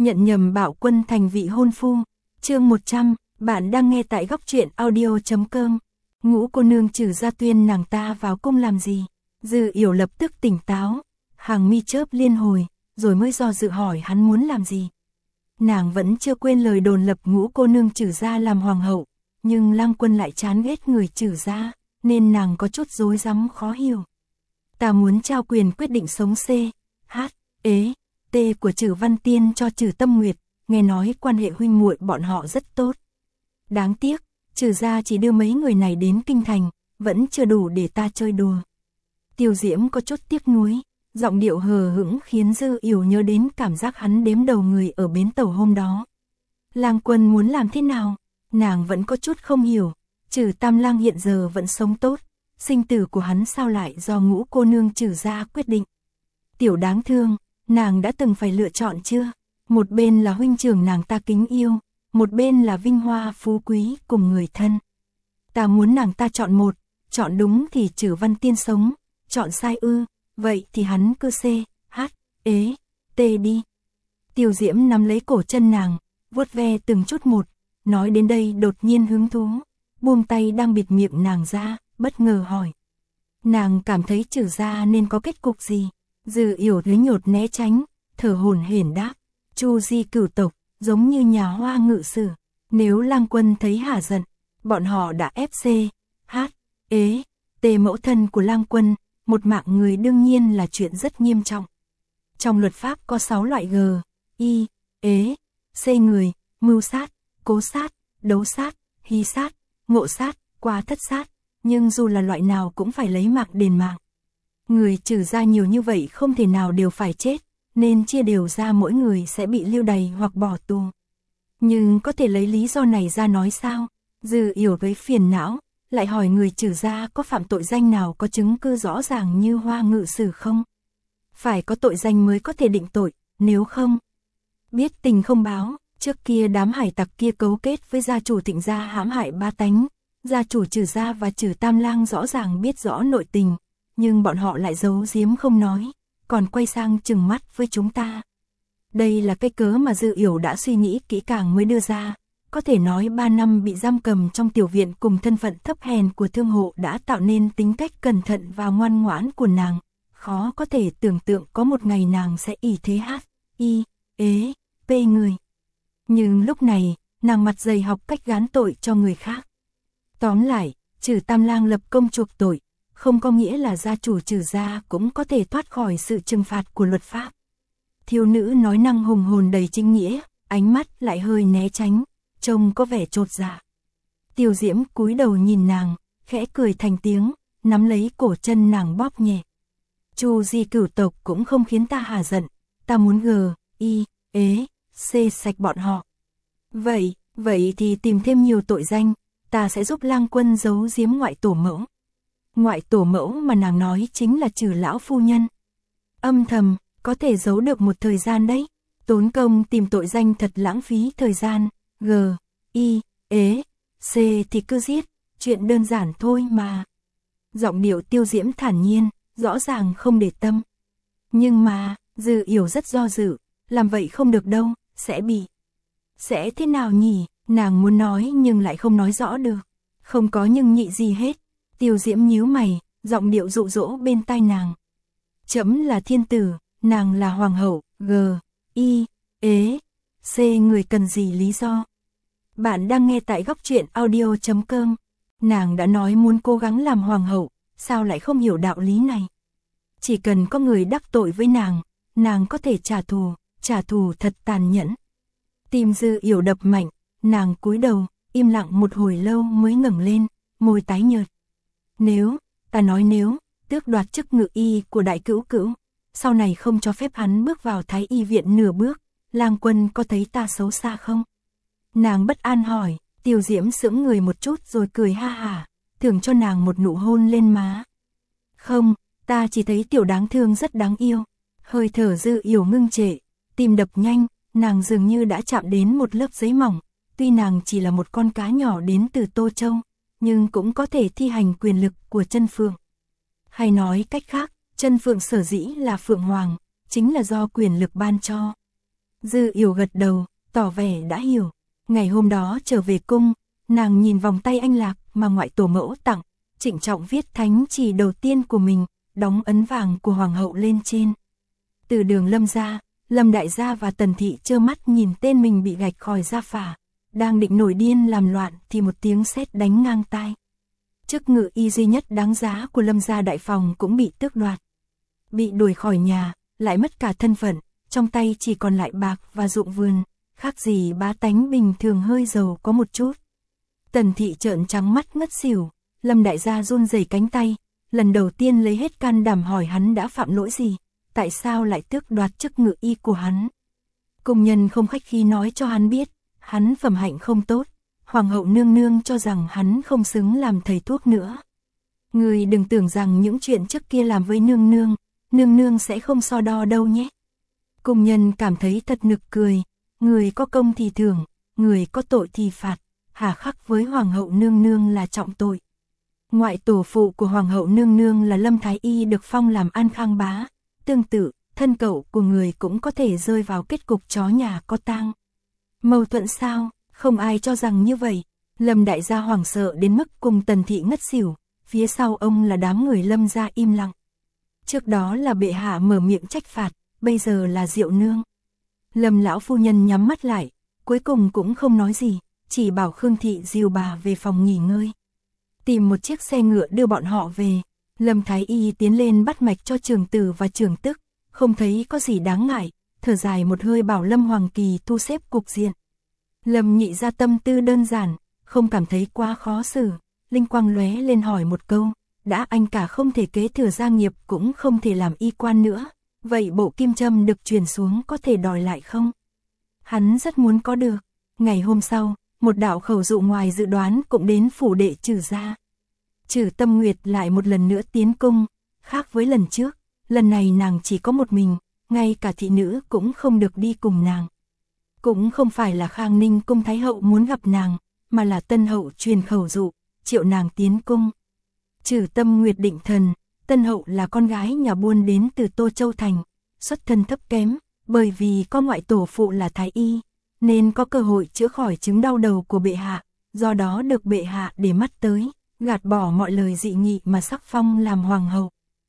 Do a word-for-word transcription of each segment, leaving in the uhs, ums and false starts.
nhận nhầm Bảo Quân thành vị hôn phu. Chương một trăm, bạn đang nghe tại góc truyện audio chấm com. Ngũ cô nương Trừ Gia tuyên nàng ta vào cung làm gì? Dư Yểu lập tức tỉnh táo, hàng mi chớp liên hồi, rồi mới do dự hỏi hắn muốn làm gì. Nàng vẫn chưa quên lời đồn lập ngũ cô nương Trừ Gia làm hoàng hậu, nhưng Lang Quân lại chán ghét người Trừ Gia, nên nàng có chút rối rắm khó hiểu. Ta muốn trao quyền quyết định sống C, H, ế, T của Trừ Văn Tiên cho Trừ Tâm Nguyệt, nghe nói quan hệ huynh muội bọn họ rất tốt. Đáng tiếc, Trừ Gia chỉ đưa mấy người này đến kinh thành, vẫn chưa đủ để ta chơi đùa. Tiêu Diễm có chút tiếc nuối, giọng điệu hờ hững khiến Dư Yểu nhớ đến cảm giác hắn đếm đầu người ở bến tàu hôm đó. Lang Quân muốn làm thế nào? Nàng vẫn có chút không hiểu, Trừ Tam Lang hiện giờ vẫn sống tốt, sinh tử của hắn sao lại do ngũ cô nương Trừ Gia quyết định. Tiểu đáng thương, nàng đã từng phải lựa chọn chưa? Một bên là huynh trưởng nàng ta kính yêu, một bên là vinh hoa phú quý cùng người thân. Ta muốn nàng ta chọn một, chọn đúng thì Trừ Văn Tiên sống, chọn sai ư, vậy thì hắn cứ C, H, ế, T đi. Tiêu Diễm nắm lấy cổ chân nàng, vuốt ve từng chút một, nói đến đây đột nhiên hứng thú, buông tay đang bịt miệng nàng ra, bất ngờ hỏi. Nàng cảm thấy Trừ Gia nên có kết cục gì? Dư Yểu thấy nhột né tránh, thở hổn hển đáp, Chu Di cửu tộc, giống như nhà Hoa ngự sử, nếu Lang Quân thấy hả giận, bọn họ đã ép C, H, ế, T mẫu thân của Lang Quân, một mạng người đương nhiên là chuyện rất nghiêm trọng. Trong luật pháp có sáu loại G, I, ế, C người, mưu sát, cố sát, đấu sát, hy sát, ngộ sát, qua thất sát, nhưng dù là loại nào cũng phải lấy mạng đền mạng. Người Trừ Gia nhiều như vậy không thể nào đều phải chết, nên chia đều ra mỗi người sẽ bị lưu đày hoặc bỏ tù. Nhưng có thể lấy lý do này ra nói sao? Dư Yểu với phiền não, lại hỏi người Trừ Gia có phạm tội danh nào có chứng cứ rõ ràng như Hoa ngự sử không? Phải có tội danh mới có thể định tội, nếu không biết tình không báo. Trước kia đám hải tặc kia cấu kết với gia chủ Thịnh Gia hãm hại ba tánh, gia chủ Trừ Gia và Trừ Tam Lang rõ ràng biết rõ nội tình, nhưng bọn họ lại giấu giếm không nói, còn quay sang trừng mắt với chúng ta. Đây là cái cớ mà Dư Yểu đã suy nghĩ kỹ càng mới đưa ra, có thể nói ba năm bị giam cầm trong tiểu viện cùng thân phận thấp hèn của thương hộ đã tạo nên tính cách cẩn thận và ngoan ngoãn của nàng, khó có thể tưởng tượng có một ngày nàng sẽ ỷ thế H, I, ế, P người. Nhưng lúc này, nàng mặt dày học cách gán tội cho người khác. Tóm lại, Trừ Tam Lang lập công chuộc tội, không có nghĩa là gia chủ Trừ Gia cũng có thể thoát khỏi sự trừng phạt của luật pháp. Thiếu nữ nói năng hùng hồn đầy chính nghĩa, ánh mắt lại hơi né tránh, trông có vẻ chột dạ. Tiêu Diễm cúi đầu nhìn nàng, khẽ cười thành tiếng, nắm lấy cổ chân nàng bóp nhẹ. Chu Di cửu tộc cũng không khiến ta hả giận, ta muốn G, I, ế, C sạch bọn họ. Vậy, vậy thì tìm thêm nhiều tội danh, ta sẽ giúp Lang Quân giấu giếm ngoại tổ mẫu. Ngoại tổ mẫu mà nàng nói chính là Trừ lão phu nhân. Âm thầm, có thể giấu được một thời gian đấy. Tốn công tìm tội danh thật lãng phí thời gian. G, I, ế, C thì cứ giết, chuyện đơn giản thôi mà. Giọng điệu Tiêu Diễm thản nhiên, rõ ràng không để tâm. Nhưng mà, Dư Yểu rất do dự, làm vậy không được đâu, sẽ bị. Sẽ thế nào nhỉ? Nàng muốn nói nhưng lại không nói rõ được. Không có nhưng nhị gì hết. Tiêu Diễm nhíu mày, giọng điệu dụ dỗ bên tai nàng. Trẫm là thiên tử, nàng là hoàng hậu, G, I, ế, C người cần gì lý do? Bạn đang nghe tại góc truyện audio chấm com. Nàng đã nói muốn cố gắng làm hoàng hậu, sao lại không hiểu đạo lý này? Chỉ cần có người đắc tội với nàng, nàng có thể trả thù, trả thù thật tàn nhẫn. Tim Dư Yểu đập mạnh, nàng cúi đầu, im lặng một hồi lâu mới ngẩng lên, môi tái nhợt. Nếu, ta nói nếu, tước đoạt chức ngự y của đại cữu cữu, sau này không cho phép hắn bước vào thái y viện nửa bước, Lang Quân có thấy ta xấu xa không? Nàng bất an hỏi. Tiêu Diễm sững người một chút rồi cười ha hả, thưởng cho nàng một nụ hôn lên má. Không, ta chỉ thấy tiểu đáng thương rất đáng yêu. Hơi thở Dư Yểu ngưng trệ, tim đập nhanh, nàng dường như đã chạm đến một lớp giấy mỏng. Tuy nàng chỉ là một con cá nhỏ đến từ Tô Châu, nhưng cũng có thể thi hành quyền lực của Chân Phượng. Hay nói cách khác, Chân Phượng sở dĩ là Phượng Hoàng, chính là do quyền lực ban cho. Dư Yểu gật đầu, tỏ vẻ đã hiểu. Ngày hôm đó trở về cung, nàng nhìn vòng tay anh lạc mà ngoại tổ mẫu tặng, trịnh trọng viết thánh chỉ đầu tiên của mình, đóng ấn vàng của hoàng hậu lên trên. Từ đường Lâm gia, Lâm đại gia và Tần thị trơ mắt nhìn tên mình bị gạch khỏi gia phả, đang định nổi điên làm loạn thì một tiếng sét đánh ngang tai. Chức ngự y duy nhất đáng giá của Lâm gia đại phòng cũng bị tước đoạt. Bị đuổi khỏi nhà, lại mất cả thân phận, trong tay chỉ còn lại bạc và ruộng vườn, khác gì bá tánh bình thường hơi giàu có một chút. Tần thị trợn trắng mắt ngất xỉu, Lâm đại gia run rẩy cánh tay, lần đầu tiên lấy hết can đảm hỏi hắn đã phạm lỗi gì, tại sao lại tước đoạt chức ngự y của hắn. Cung nhân không khách khí nói cho hắn biết, hắn phẩm hạnh không tốt, hoàng hậu nương nương cho rằng hắn không xứng làm thầy thuốc nữa. Người đừng tưởng rằng những chuyện trước kia làm với nương nương, nương nương sẽ không so đo đâu nhé. Cung nhân cảm thấy thật nực cười, người có công thì thưởng, người có tội thì phạt, hà khắc với hoàng hậu nương nương là trọng tội. Ngoại tổ phụ của hoàng hậu nương nương là Lâm Thái Y được phong làm An Khang bá, tương tự, thân cậu của người cũng có thể rơi vào kết cục chó nhà có tang. Mâu thuẫn sao? Không ai cho rằng như vậy. Lâm đại gia hoảng sợ đến mức cùng Tần thị ngất xỉu, phía sau ông là đám người Lâm gia im lặng. Trước đó là bệ hạ mở miệng trách phạt, bây giờ là Diệu nương. Lâm lão phu nhân nhắm mắt lại, cuối cùng cũng không nói gì, chỉ bảo Khương thị dìu bà về phòng nghỉ ngơi. Tìm một chiếc xe ngựa đưa bọn họ về. Lâm Thái Y tiến lên bắt mạch cho Trường Tử và Trường Tức, không thấy có gì đáng ngại, thở dài một hơi bảo Lâm Hoàng Kỳ thu xếp cục diện. Lâm nhị ra tâm tư đơn giản, không cảm thấy quá khó xử, linh quang lóe lên hỏi một câu, đã anh cả không thể kế thừa gia nghiệp cũng không thể làm y quan nữa, vậy bộ kim châm được truyền xuống có thể đòi lại không? Hắn rất muốn có được. Ngày hôm sau, một đạo khẩu dụ ngoài dự đoán cũng đến phủ đệ Trử gia. Trử Tâm Nguyệt lại một lần nữa tiến cung, khác với lần trước, lần này nàng chỉ có một mình, ngay cả thị nữ cũng không được đi cùng nàng. Cũng không phải là Khang Ninh cung thái hậu muốn gặp nàng, mà là Tân hậu truyền khẩu dụ, triệu nàng tiến cung. Trử Tâm Nguyệt định thần, Tân hậu là con gái nhà buôn đến từ Tô Châu Thành, xuất thân thấp kém, bởi vì có ngoại tổ phụ là thái y, nên có cơ hội chữa khỏi chứng đau đầu của bệ hạ, do đó được bệ hạ để mắt tới, gạt bỏ mọi lời dị nghị mà sắc phong làm hoàng hậu.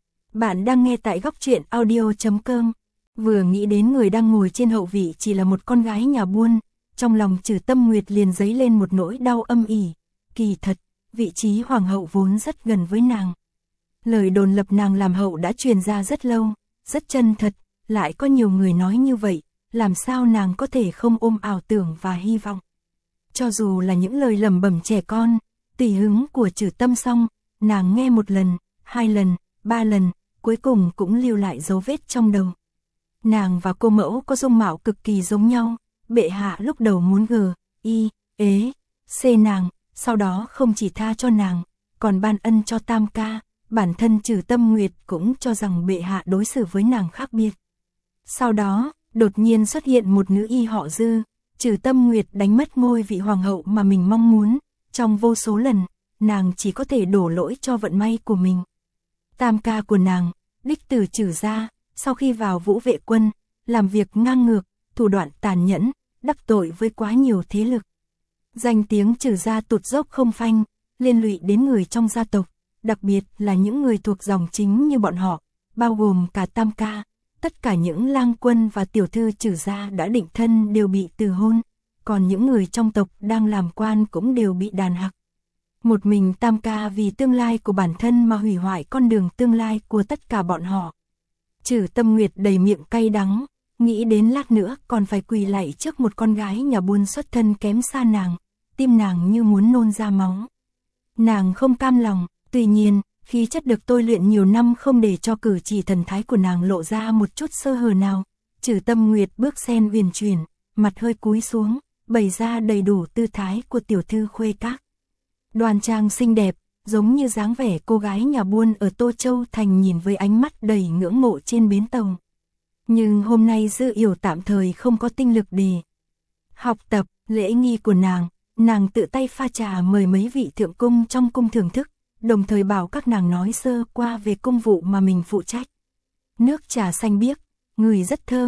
Bạn đang nghe tại góc truyện audio chấm com. Vừa nghĩ đến người đang ngồi trên hậu vị chỉ là một con gái nhà buôn, trong lòng Trử Tâm Nguyệt liền dấy lên một nỗi đau âm ỉ. Kỳ thật, vị trí hoàng hậu vốn rất gần với nàng. Lời đồn lập nàng làm hậu đã truyền ra rất lâu, rất chân thật, lại có nhiều người nói như vậy, làm sao nàng có thể không ôm ảo tưởng và hy vọng. Cho dù là những lời lẩm bẩm trẻ con, tùy hứng của Trử Tâm xong, nàng nghe một lần, hai lần, ba lần, cuối cùng cũng lưu lại dấu vết trong đầu. Nàng và cô mẫu có dung mạo cực kỳ giống nhau, bệ hạ lúc đầu muốn gờ, y, ế, xê nàng, sau đó không chỉ tha cho nàng, còn ban ân cho tam ca, bản thân Trử Tâm Nguyệt cũng cho rằng bệ hạ đối xử với nàng khác biệt. Sau đó, đột nhiên xuất hiện một nữ y họ Dư, Trử Tâm Nguyệt đánh mất ngôi vị hoàng hậu mà mình mong muốn, trong vô số lần, nàng chỉ có thể đổ lỗi cho vận may của mình. Tam ca của nàng, đích tử Trử gia, sau khi vào Vũ Vệ Quân, làm việc ngang ngược, thủ đoạn tàn nhẫn, đắc tội với quá nhiều thế lực. Danh tiếng Trử gia tụt dốc không phanh, liên lụy đến người trong gia tộc, đặc biệt là những người thuộc dòng chính như bọn họ, bao gồm cả tam ca. Tất cả những lang quân và tiểu thư Trử gia đã định thân đều bị từ hôn, còn những người trong tộc đang làm quan cũng đều bị đàn hạc. Một mình tam ca vì tương lai của bản thân mà hủy hoại con đường tương lai của tất cả bọn họ. Trử Tâm Nguyệt đầy miệng cay đắng, nghĩ đến lát nữa còn phải quỳ lạy trước một con gái nhà buôn xuất thân kém xa nàng, tim nàng như muốn nôn ra máu. Nàng không cam lòng, tuy nhiên, khí chất được tôi luyện nhiều năm không để cho cử chỉ thần thái của nàng lộ ra một chút sơ hở nào. Trử Tâm Nguyệt bước sen uyển chuyển, mặt hơi cúi xuống, bày ra đầy đủ tư thái của tiểu thư khuê các. Đoan trang xinh đẹp, giống như dáng vẻ cô gái nhà buôn ở Tô Châu Thành nhìn với ánh mắt đầy ngưỡng mộ trên bến tàu. Nhưng hôm nay Dư Yểu tạm thời không có tinh lực để học tập lễ nghi của nàng, nàng tự tay pha trà mời mấy vị thượng cung trong cung thưởng thức, đồng thời bảo các nàng nói sơ qua về công vụ mà mình phụ trách. Nước trà xanh biếc, ngửi rất thơm,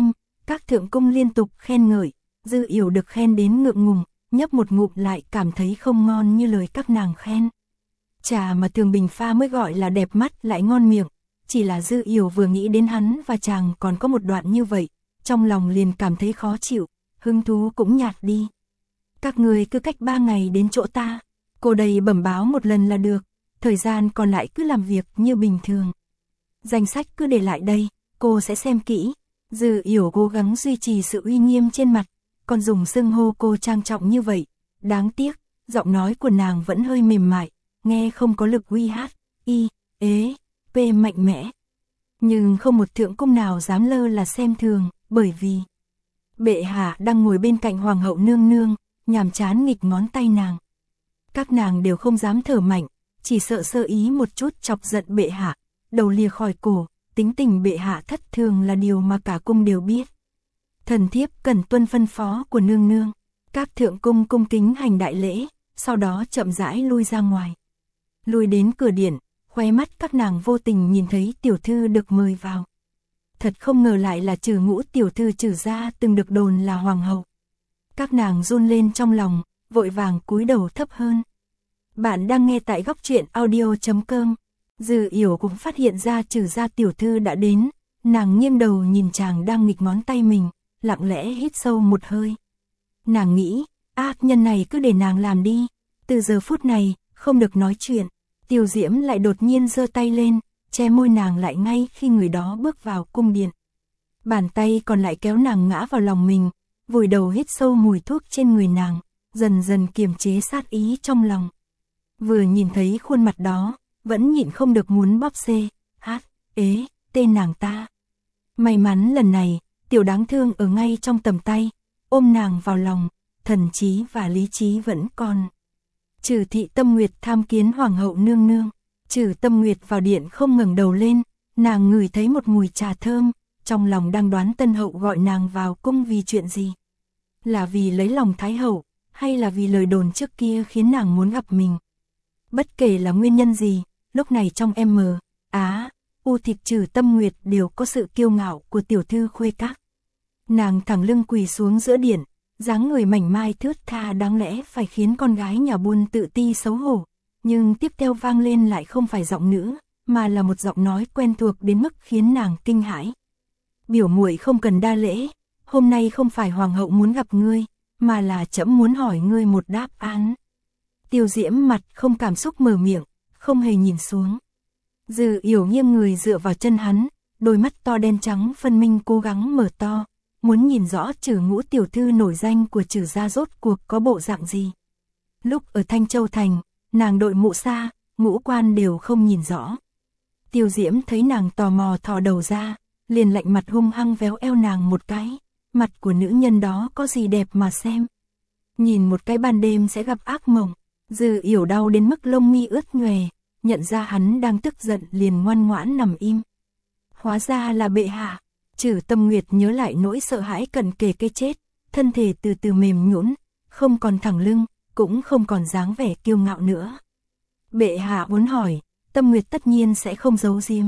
Các thượng cung liên tục khen ngợi, Dư Yểu được khen đến ngượng ngùng, nhấp một ngụm lại cảm thấy không ngon như lời các nàng khen. Trà mà Thường Bình pha mới gọi là đẹp mắt lại ngon miệng, chỉ là Dư Yểu vừa nghĩ đến hắn và chàng còn có một đoạn như vậy, trong lòng liền cảm thấy khó chịu, hứng thú cũng nhạt đi. Các người cứ cách ba ngày đến chỗ ta, cô đây bẩm báo một lần là được, thời gian còn lại cứ làm việc như bình thường. Danh sách cứ để lại đây, cô sẽ xem kỹ. Dư Yểu cố gắng duy trì sự uy nghiêm trên mặt, còn dùng xưng hô cô trang trọng như vậy. Đáng tiếc, giọng nói của nàng vẫn hơi mềm mại, nghe không có lực uy hát, y, ế, p mạnh mẽ. Nhưng không một thượng cung nào dám lơ là xem thường, bởi vì bệ hạ đang ngồi bên cạnh hoàng hậu nương nương, nhàm chán nghịch ngón tay nàng. Các nàng đều không dám thở mạnh, chỉ sợ sơ ý một chút chọc giận bệ hạ, đầu lìa khỏi cổ, tính tình bệ hạ thất thường là điều mà cả cung đều biết. Thần thiếp cần tuân phân phó của nương nương. Các thượng cung cung kính hành đại lễ, sau đó chậm rãi lui ra ngoài. Lui đến cửa điện, khóe mắt các nàng vô tình nhìn thấy tiểu thư được mời vào. Thật không ngờ lại là Trừ Ngũ tiểu thư Trừ gia từng được đồn là hoàng hậu. Các nàng run lên trong lòng, vội vàng cúi đầu thấp hơn. Bạn đang nghe tại góc truyện audio chấm com. Dư Yểu cũng phát hiện ra Trừ gia tiểu thư đã đến, nàng nghiêng đầu nhìn chàng đang nghịch ngón tay mình, lặng lẽ hít sâu một hơi. Nàng nghĩ, ác nhân này cứ để nàng làm đi, từ giờ phút này, không được nói chuyện. Tiêu Diễm lại đột nhiên giơ tay lên, che môi nàng lại ngay khi người đó bước vào cung điện. Bàn tay còn lại kéo nàng ngã vào lòng mình, vùi đầu hít sâu mùi thuốc trên người nàng, dần dần kiềm chế sát ý trong lòng. Vừa nhìn thấy khuôn mặt đó, vẫn nhịn không được muốn bóp xê, hát, ế, tên nàng ta. May mắn lần này, tiểu đáng thương ở ngay trong tầm tay, ôm nàng vào lòng, thần trí và lý trí vẫn còn. Trừ Thị Tâm Nguyệt tham kiến hoàng hậu nương nương. Trừ Tâm Nguyệt vào điện không ngẩng đầu lên, nàng ngửi thấy một mùi trà thơm, trong lòng đang đoán tân hậu gọi nàng vào cung vì chuyện gì. Là vì lấy lòng thái hậu, hay là vì lời đồn trước kia khiến nàng muốn gặp mình. Bất kể là nguyên nhân gì, lúc này trong M, Á, U thịt Trừ Tâm Nguyệt đều có sự kiêu ngạo của tiểu thư khuê các. Nàng thẳng lưng quỳ xuống giữa điện, dáng người mảnh mai thướt tha đáng lẽ phải khiến con gái nhà buôn tự ti xấu hổ, nhưng tiếp theo vang lên lại không phải giọng nữ, mà là một giọng nói quen thuộc đến mức khiến nàng kinh hãi. Biểu muội không cần đa lễ, hôm nay không phải hoàng hậu muốn gặp ngươi, mà là trẫm muốn hỏi ngươi một đáp án. Tiêu Diễm mặt không cảm xúc mở miệng, không hề nhìn xuống. Dư Yểu nghiêng người dựa vào chân hắn, đôi mắt to đen trắng phân minh cố gắng mở to, muốn nhìn rõ Trừ Ngũ tiểu thư nổi danh của Trừ gia rốt cuộc có bộ dạng gì. Lúc ở Thanh Châu Thành, nàng đội mũ sa, ngũ quan đều không nhìn rõ. Tiêu Diễm thấy nàng tò mò thò đầu ra, liền lạnh mặt hung hăng véo eo nàng một cái. Mặt của nữ nhân đó có gì đẹp mà xem. Nhìn một cái ban đêm sẽ gặp ác mộng. Dư Yểu đau đến mức lông mi ướt nhòe, nhận ra hắn đang tức giận liền ngoan ngoãn nằm im. Hóa ra là bệ hạ. Trừ Tâm Nguyệt nhớ lại nỗi sợ hãi cận kề cái chết, thân thể từ từ mềm nhũn, không còn thẳng lưng, cũng không còn dáng vẻ kiêu ngạo nữa. Bệ hạ muốn hỏi, Tâm Nguyệt tất nhiên sẽ không giấu giếm.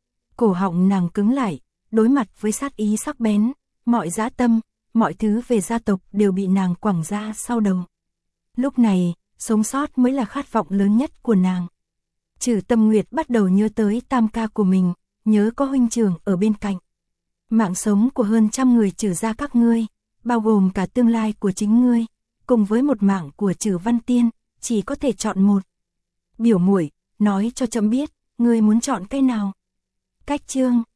Cổ họng nàng cứng lại, đối mặt với sát ý sắc bén, mọi dã tâm, mọi thứ về gia tộc đều bị nàng quẳng ra sau đầu. Lúc này, sống sót mới là khát vọng lớn nhất của nàng. Trừ Tâm Nguyệt bắt đầu nhớ tới tam ca của mình, nhớ có huynh trưởng ở bên cạnh. Mạng sống của hơn trăm người Trừ gia các ngươi, bao gồm cả tương lai của chính ngươi, cùng với một mạng của Trừ Văn Tiên, chỉ có thể chọn một. Biểu muội, nói cho trẫm biết, ngươi muốn chọn cái nào? Cách chương